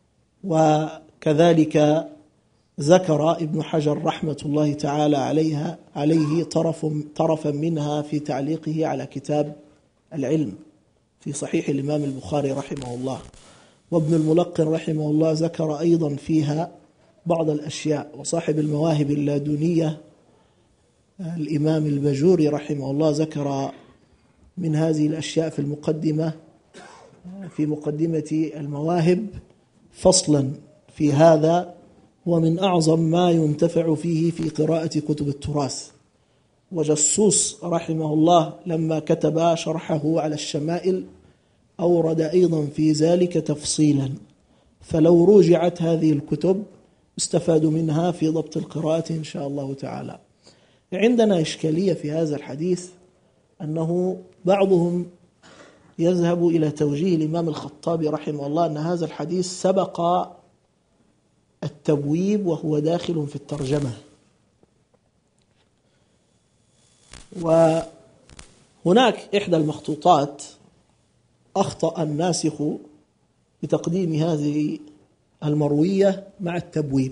وكذلك ذكر ابن حجر رحمة الله تعالى عليها عليه طرف طرفا منها في تعليقه على كتاب العلم في صحيح الإمام البخاري رحمه الله. وابن الملقن رحمه الله ذكر أيضا فيها بعض الأشياء، وصاحب المواهب اللادنية الإمام البجوري رحمه الله ذكر من هذه الأشياء في المقدمة في مقدمة المواهب فصلا في هذا، ومن أعظم ما ينتفع فيه في قراءة كتب التراث. وجسوس رحمه الله لما كتب شرحه على الشمائل أورد أيضا في ذلك تفصيلا، فلو رجعت هذه الكتب استفادوا منها في ضبط القراءة إن شاء الله تعالى. عندنا إشكالية في هذا الحديث أنه بعضهم يذهب إلى توجيه الإمام الخطابي رحمه الله أن هذا الحديث سبق التبويب وهو داخل في الترجمة، وهناك إحدى المخطوطات أخطأ الناسخ بتقديم هذه المروية مع التبويب،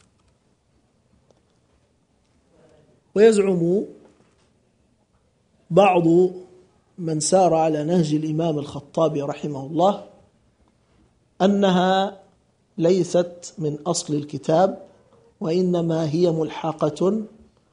ويزعم بعض من سار على نهج الإمام الخطابي رحمه الله أنها ليست من أصل الكتاب، وإنما هي ملحقة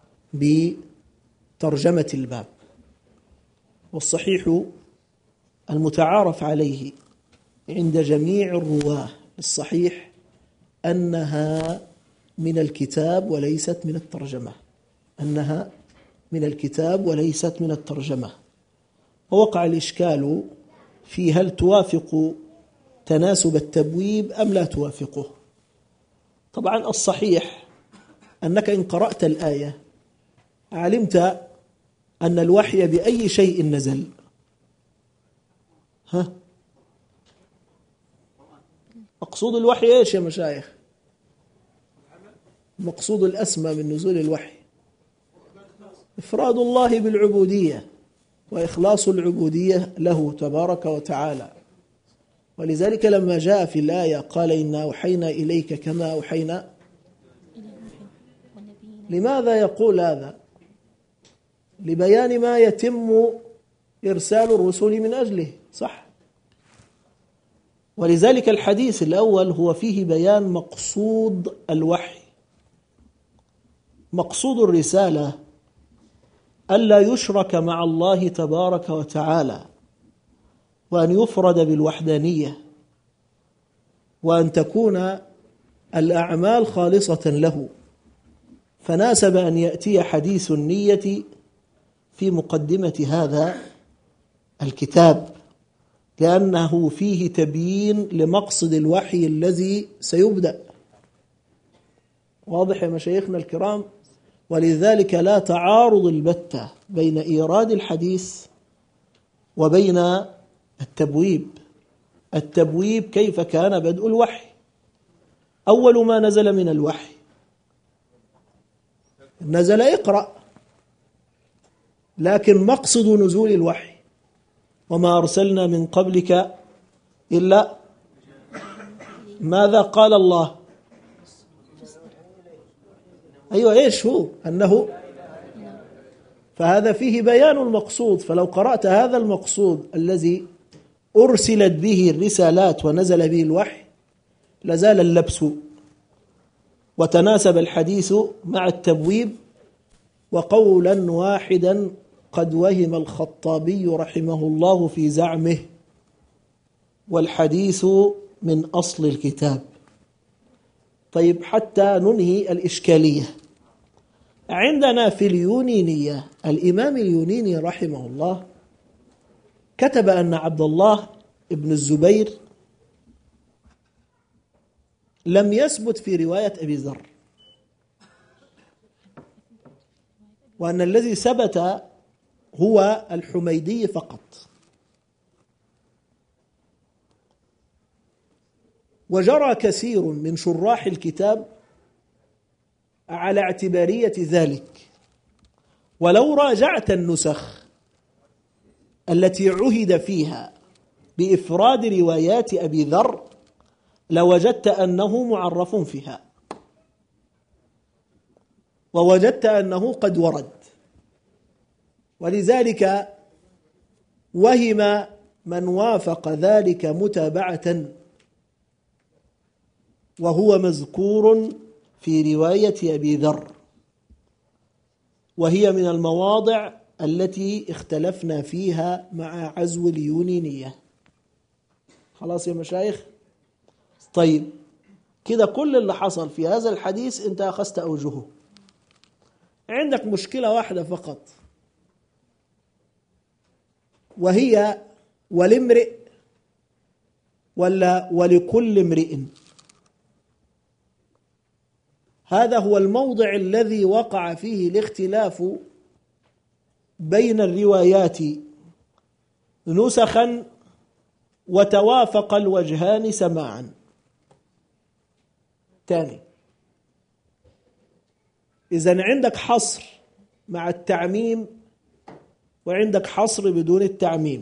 بترجمة الباب. والصحيح المتعارف عليه عند جميع الرواه الصحيح أنها من الكتاب وليست من الترجمة، أنها من الكتاب وليست من الترجمة. ووقع الإشكال في هل توافق تناسب التبويب أم لا توافقه. طبعا الصحيح أنك إن قرأت الآية علمت أن الوحي بأي شيء نزل. ها مقصود الوحي إيش يا مشايخ؟ مقصود الأسمى من نزول الوحي إفراد الله بالعبودية وإخلاص العبودية له تبارك وتعالى. ولذلك لما جاء في الآية قال إنا أوحينا إليك كما أوحينا، لماذا يقول هذا؟ لبيان ما يتم إرسال الرسل من أجله، صح؟ ولذلك الحديث الأول هو فيه بيان مقصود الوحي. مقصود الرسالة ألا يشرك مع الله تبارك وتعالى، وأن يفرد بالوحدانية، وأن تكون الأعمال خالصة له. فناسب أن يأتي حديث النية في مقدمة هذا الكتاب، لأنه فيه تبيين لمقصد الوحي الذي سيبدأ. واضح يا مشايخنا الكرام؟ ولذلك لا تعارض البتة بين إيراد الحديث وبين التبويب. التبويب كيف كان بدء الوحي؟ أول ما نزل من الوحي نزل اقرأ، لكن مقصد نزول الوحي وما أرسلنا من قبلك إلا ماذا قال الله؟ أيوة إيش هو؟ أنه فهذا فيه بيان المقصود. فلو قرأت هذا المقصود الذي أرسلت به الرسالات ونزل به الوحي لزال اللبس وتناسب الحديث مع التبويب. وقولا واحدا قد وهم الخطابي رحمه الله في زعمه، والحديث من أصل الكتاب. طيب، حتى ننهي الإشكالية، عندنا في اليونينية الإمام اليونيني رحمه الله كتب أن عبد الله ابن الزبير لم يثبت في رواية أبي ذر، وأن الذي ثبت هو الحميدي فقط. وجرى كثير من شراح الكتاب على اعتبارية ذلك، ولو راجعت النسخ التي عهد فيها بإفراد روايات أبي ذر لوجدت أنه معرف فيها، ووجدت أنه قد ورد. ولذلك وهم من وافق ذلك متابعة، وهو مذكور في رواية أبي ذر، وهي من المواضع التي اختلفنا فيها مع عزو اليونينية. خلاص يا مشايخ؟ طيب، كده كل اللي حصل في هذا الحديث انت أخذت أوجهه. عندك مشكلة واحدة فقط، وهي ولامرئ ولا ولكل امرئ. هذا هو الموضع الذي وقع فيه الاختلاف بين الروايات نسخا وتوافق الوجهان سماعا. ثاني، إذن عندك حصر مع التعميم وعندك حصر بدون التعميم.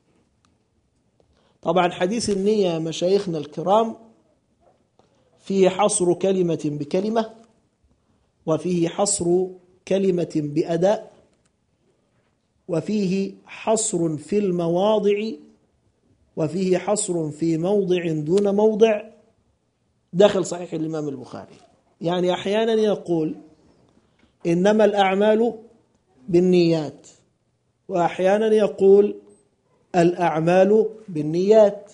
طبعا حديث النية يا مشايخنا الكرام فيه حصر كلمة بكلمة، وفيه حصر كلمة بأداء، وفيه حصر في المواضع، وفيه حصر في موضع دون موضع داخل صحيح الإمام البخاري. يعني أحيانا يقول إنما الأعمال بالنيات، وأحيانا يقول الأعمال بالنيات،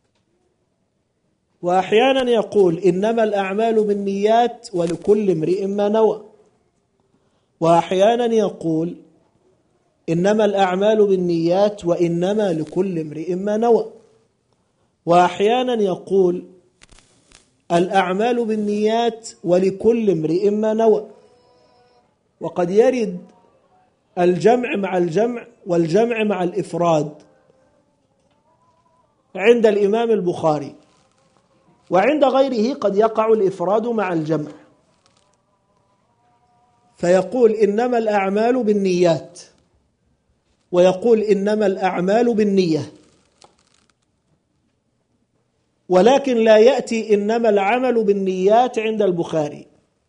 وأحيانا يقول إنما الأعمال بالنيات ولكل امرئ ما نوى، وأحيانا يقول إنما الأعمال بالنيات وإنما لكل امرئ ما نوى، وأحيانا يقول الأعمال بالنيات ولكل امرئ ما نوى. وقد يرد الجمع مع الجمع والجمع مع الإفراد عند الإمام البخاري، وعند غيره قد يقع الإفراد مع الجمع، فيقول إنما الأعمال بالنيات ويقول إنما الأعمال بالنية، ولكن لا يأتي إنما العمل بالنيات عند البخاري،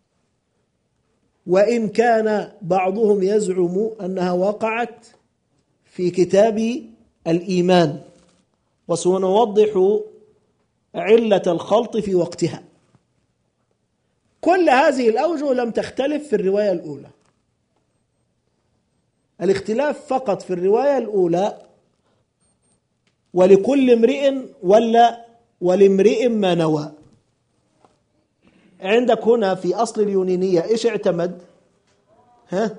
وإن كان بعضهم يزعم أنها وقعت في كتاب الإيمان، وسنوضح علة الخلط في وقتها. كل هذه الأوجه لم تختلف في الرواية الأولى، الاختلاف فقط في الرواية الأولى ولكل امرئ ولا ولامرئ ما نوى. عندك هنا في أصل اليونينية إيش اعتمد؟ ها؟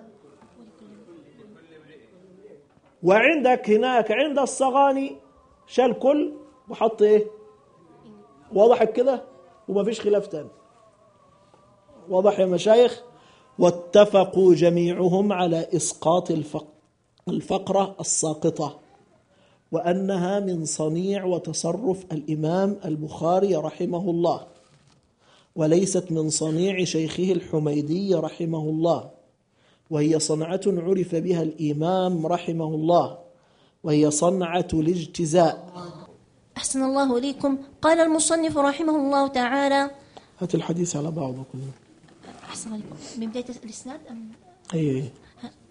وعندك هناك عند الصغاني شال كل وحط إيه؟ واضح كده؟ وما فيش خلاف تاني. واضح يا مشايخ؟ واتفقوا جميعهم على إسقاط الفقرة الساقطة، وأنها من صنيع وتصرف الإمام البخاري رحمه الله، وليست من صنيع شيخه الحميدي رحمه الله، وهي صنعة عرف بها الإمام رحمه الله، وهي صنعة الاجتزاء. أحسن الله إليكم. قال المصنف رحمه الله تعالى: هات الحديث على بعضه كله. أحسن عليكم. من بداية الإسناد أم؟ أي أي.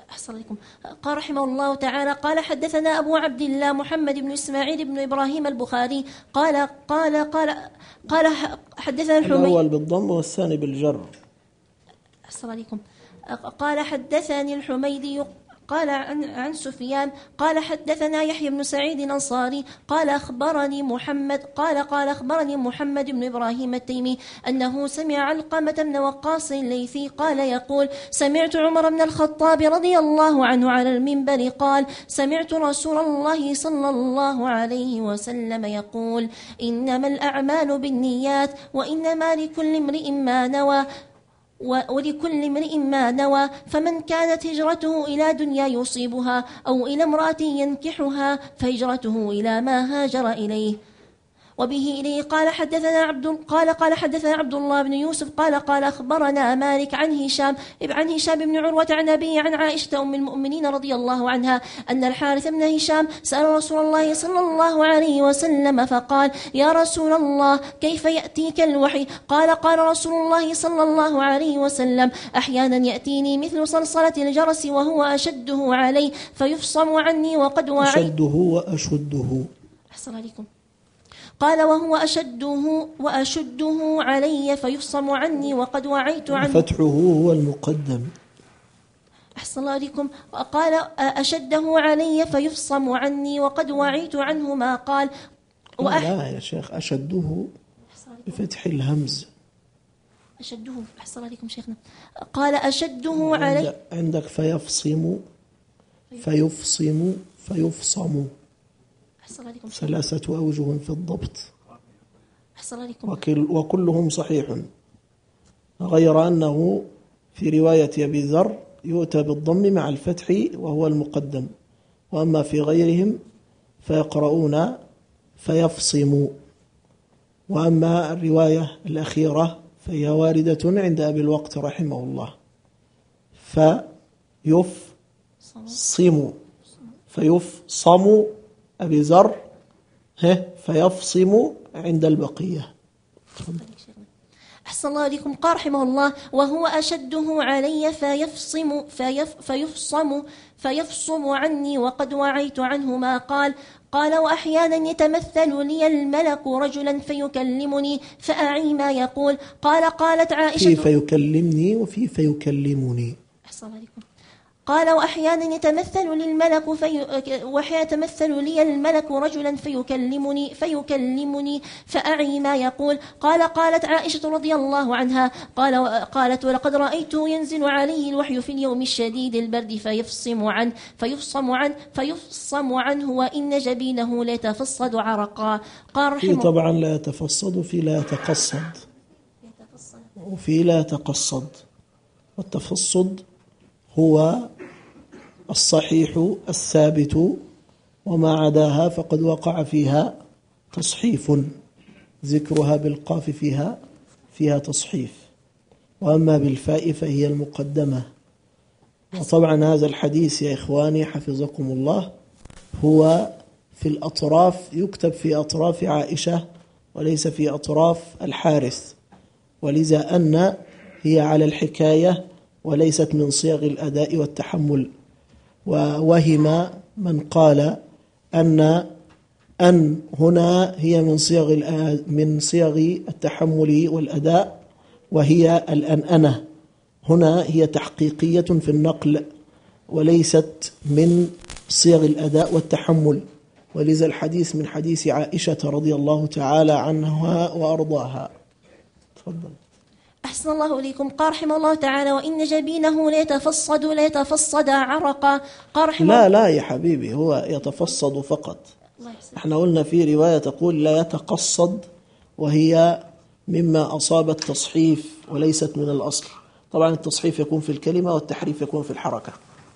أحسن عليكم. قال رحمه الله تعالى قال حدثنا أبو عبد الله محمد بن إسماعيل بن إبراهيم البخاري قال قال قال قال حدثنا الحميدي. الأول بالضم والثاني بالجر. أحسن عليكم. قال حدثني الحميدي قال عن, عن سفيان قال حدثنا يحيى بن سعيد الأنصاري قال أخبرني محمد قال قال أخبرني محمد بن إبراهيم التيمي أنه سمع علقمة بن وقاص الليثي قال يقول سمعت عمر بن الخطاب رضي الله عنه على المنبر قال سمعت رسول الله صلى الله عليه وسلم يقول إنما الأعمال بالنيات وإنما لكل امرئ ما نوى ولكل امرئ ما نوى فمن كانت هجرته إلى دنيا يصيبها أو إلى امرأة ينكحها فهجرته إلى ما هاجر إليه. وبه إليه قال حدثنا عبد قال قال حدثنا عبد الله بن يوسف قال قال أخبرنا مالك عن هشام عن هشام بن عروة عن أبيه عن عائشة أم المؤمنين رضي الله عنها أن الحارث بن هشام سأل رسول الله صلى الله عليه وسلم فقال يا رسول الله كيف يأتيك الوحي؟ قال قال رسول الله صلى الله عليه وسلم أحيانا يأتيني مثل صلصلة الجرس وهو أشده علي فيفصم عني وقد وعي أشده وأشده. أحسن عليكم. قال وهو أشده وأشده علي فيفصم عني وقد وعيت عنه. فتحه هو المقدم. أحسن الله عليكم. قال أشده علي فيفصم عني وقد وعيت عنه ما قال. وأح... لا يا شيخ أشده بفتح الهمز. أشده. أحسن الله عليكم شيخنا. قال أشده علي عندك فيفصم فيفصم فيفصم ثلاثة أوجه في الضبط وكل وكلهم صحيح غير أنه في رواية أبي ذر يؤتى بالضم مع الفتح وهو المقدم وأما في غيرهم فيقرؤون فيفصم. وأما الرواية الأخيرة فهي واردة عند أبي الوقت رحمه الله فيفصم فيفصم أبي ذر فيفصم عند البقية. أحسن الله عليكم. قال رحمه الله وهو أشده علي فيفصم فيف فيفصم فيفصم عني وقد وعيت عنه ما قال. قال وأحيانا يتمثل لي الملك رجلا فيكلمني فأعي ما يقول. قال قالت عائشة في فيكلمني وفي فيكلمني. أحسن الله عليكم. قال وأحيانا يتمثل للملك في وأحيانا يتمثل لي الملك رجلا فيكلمني فيكلمني فأعي ما يقول. قال قالت عائشة رضي الله عنها قال قالت ولقد رأيته ينزل عليه الوحي في اليوم الشديد البرد فيفصم عنه فيفصم عنه فيفصم عنه وإن جبينه لا يتفصد عرقا. قال في طبعا لا يتفصد في لا يتقصد وفي لا يتقصد. والتفصد هو الصحيح الثابت وما عداها فقد وقع فيها تصحيف ذكرها بالقاف فيها فيها تصحيف وأما بالفاء فهي المقدمة. وطبعا هذا الحديث يا إخواني حفظكم الله هو في الأطراف يكتب في أطراف عائشة وليس في أطراف الحارث ولذا أن هي على الحكاية وليست من صيغ الأداء والتحمل. ووهم من قال أن أن هنا هي من صيغ من صيغ التحمل والأداء وهي الأنأنة هنا هي تحقيقية في النقل وليست من صيغ الأداء والتحمل ولذا الحديث من حديث عائشة رضي الله تعالى عنها وأرضاها. تفضل. أحسن الله إليكم. قال رحمه الله تعالى وإن جبينه لا يتفصد لا يتفصد عرقا. قال رحمه لا لا يا حبيبي هو يتفصد فقط. احنا قلنا في رواية تقول لا يتقصد وهي مما أصاب التصحيف وليست من الأصل. طبعا التصحيف يكون في الكلمة والتحريف يكون في الحركة.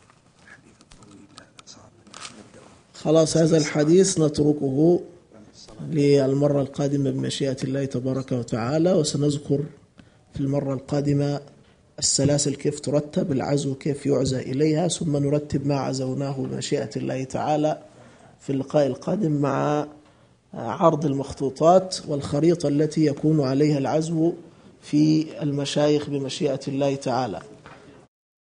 خلاص هذا الحديث نتركه للمرة القادمة بمشيئة الله تبارك وتعالى وسنذكر في المرة القادمة السلاسل كيف ترتب العزو كيف يعزى إليها ثم نرتب ما عزوناه بمشيئة الله تعالى في اللقاء القادم مع عرض المخطوطات والخريطة التي يكون عليها العزو في المشايخ بمشيئة الله تعالى.